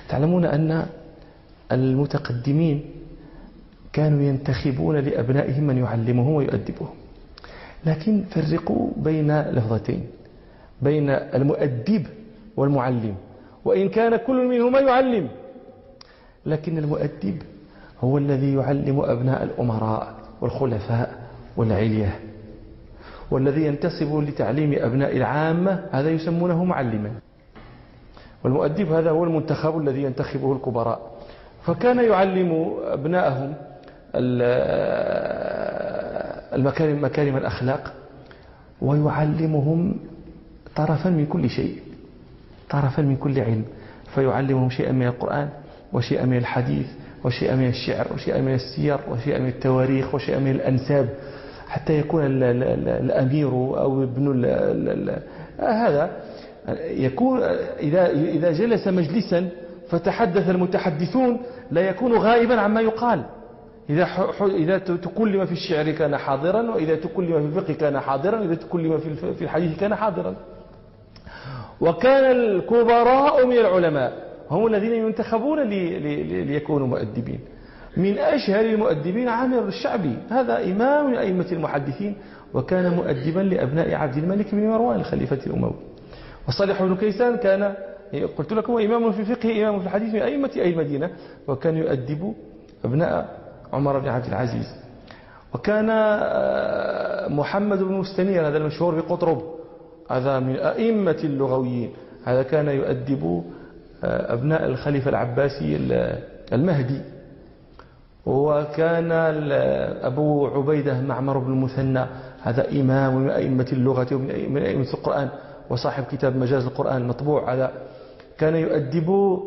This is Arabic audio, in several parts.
تعلمون أن المتقدمين كانوا ينتخبون لأبنائهم من يعلمهم ويؤدبهم، لكن فرقوا بين لفظتين، بين المؤدب والمعلم، وإن كان كل منهما يعلم، لكن المؤدب هو الذي يعلم أبناء الأمراء والخلفاء والعلية، والذي ينتصب لتعليم أبناء العامة هذا يسمونه معلما، والمؤدب هذا هو المنتخب الذي ينتخبه الكبراء. فكان يعلم أبناءهم مكارم الأخلاق، ويعلمهم طرفا من كل شيء، طرفا من كل علم، فيعلمهم شيئا من القرآن وشيئا من الحديث وشيئا من الشعر وشيئا من السير وشيئا من التواريخ وشيئا من الأنساب، حتى يكون الأمير أو ابن هذا يكون إذا جلس مجلسا فتحدث المتحدثون لا يكون غائبا عما يقال. إذا تكلم في الشعر كان حاضرا، وإذا تكلم في الفقه كان حاضرا، وإذا تكلم في الحديث كان حاضرا. وكان الكبراء من العلماء هم الذين ينتخبون ليكونوا مؤدبين. من أشهر المؤدبين عامر الشعبي، هذا إمام من أئمة المحدثين، وكان مؤدبا لأبناء عبد الملك بن مروان الخليفة الأموي. وصالح بن كيسان كان، قلت لكم، إمام في الفقه إمام في الحديث من أئمة أهل المدينة، وكان يؤدب أبناء عمر بن عبد العزيز. وكان محمد بن مستنير هذا المشهور بقطرب، هذا من أئمة اللغويين، هذا كان يؤدب أبناء الخليفة العباسي المهدي. وكان أبو عبيدة معمر بن المثنى هذا إمام من أئمة اللغة ومن أئمة القرآن، وصاحب كتاب مجاز القرآن المطبوع، هذا كان يؤدب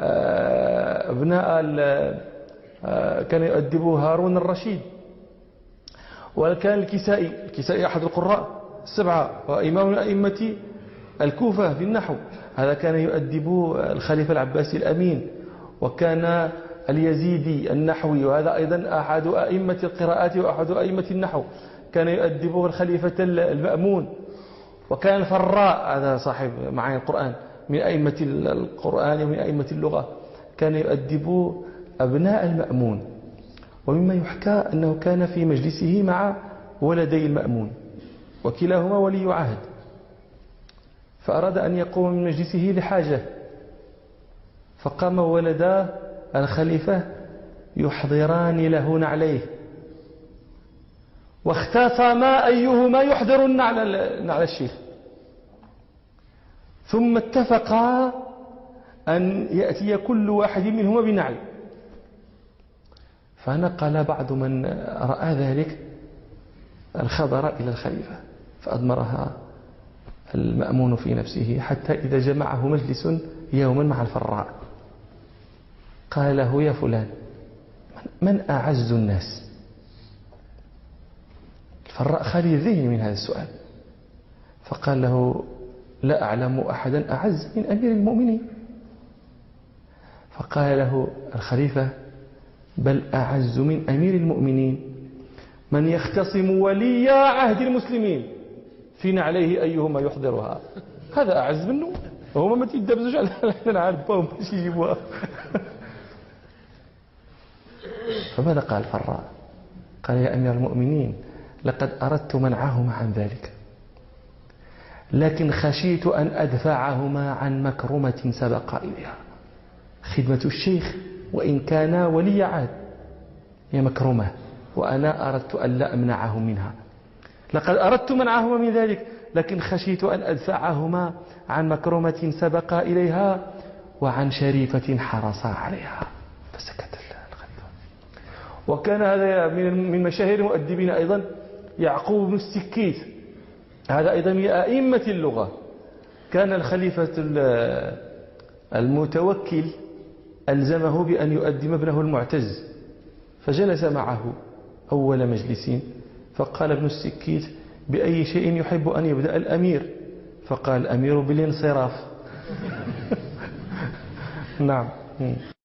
كان يؤدب هارون الرشيد. وكان الكسائي أحد القراء السبعة وإمام من أئمة الكوفة في النحو، هذا كان يؤدب الخليفة العباسي الأمين. وكان اليزيدي النحوي، وهذا أيضا أحد أئمة القراءات وأحد أئمة النحو، كان يؤدبه الخليفة المأمون. وكان الفراء هذا صاحب معاني القرآن من أئمة القرآن ومن أئمة اللغة، كان يؤدب أبناء المأمون. ومما يحكى أنه كان في مجلسه مع ولدي المأمون، وكلاهما ولي عهد، فأراد أن يقوم من مجلسه لحاجة، فقام ولدا الخليفة يحضران له نعليه، واختصما أيهما يحضر نعل الشيخ، ثم اتفقا أن يأتي كل واحد منهما بنعل. فنقل بعض من رأى ذلك الخبر إلى الخليفة، فأضمرها المأمون في نفسه، حتى إذا جمعه مجلس يوما مع الفراء قال له: يا فلان، من أعز الناس؟ الفراء خالي الذهن من هذا السؤال، فقال له: لا أعلم أحدا أعز من أمير المؤمنين. فقال له الخليفة: بل أعز من أمير المؤمنين من يختصم ولي عهد المسلمين في نعليه أيهما يحضرها. هذا أعز منه، وهم ما تيدبزوش على نعرفهم باش يجيبوها. فماذا قال الفراء؟ قال: يا أمير المؤمنين، لقد أردت منعهما عن ذلك، لكن خشيت أن أدفعهما عن مكرمة سبق إليها. خدمة الشيخ وإن كان ولي عهد هي مكرمة، وأنا أردت أن لا أمنعهم منها. لقد أردت منعهما من ذلك، لكن خشيت أن أدفعهما عن مكرمة سبق إليها وعن شريفة حرصا عليها. فسكت الخليفة. وكان هذا من مشاهير المؤدبين أيضا يعقوب بن السكيت، هذا أيضا من أئمة اللغة. كان الخليفة المتوكل ألزمه بأن يؤدب ابنه المعتز، فجلس معه أول مجلس، فقال ابن السكيت: بأي شيء يحب أن يبدأ الأمير؟ فقال الأمير بالانصراف. نعم.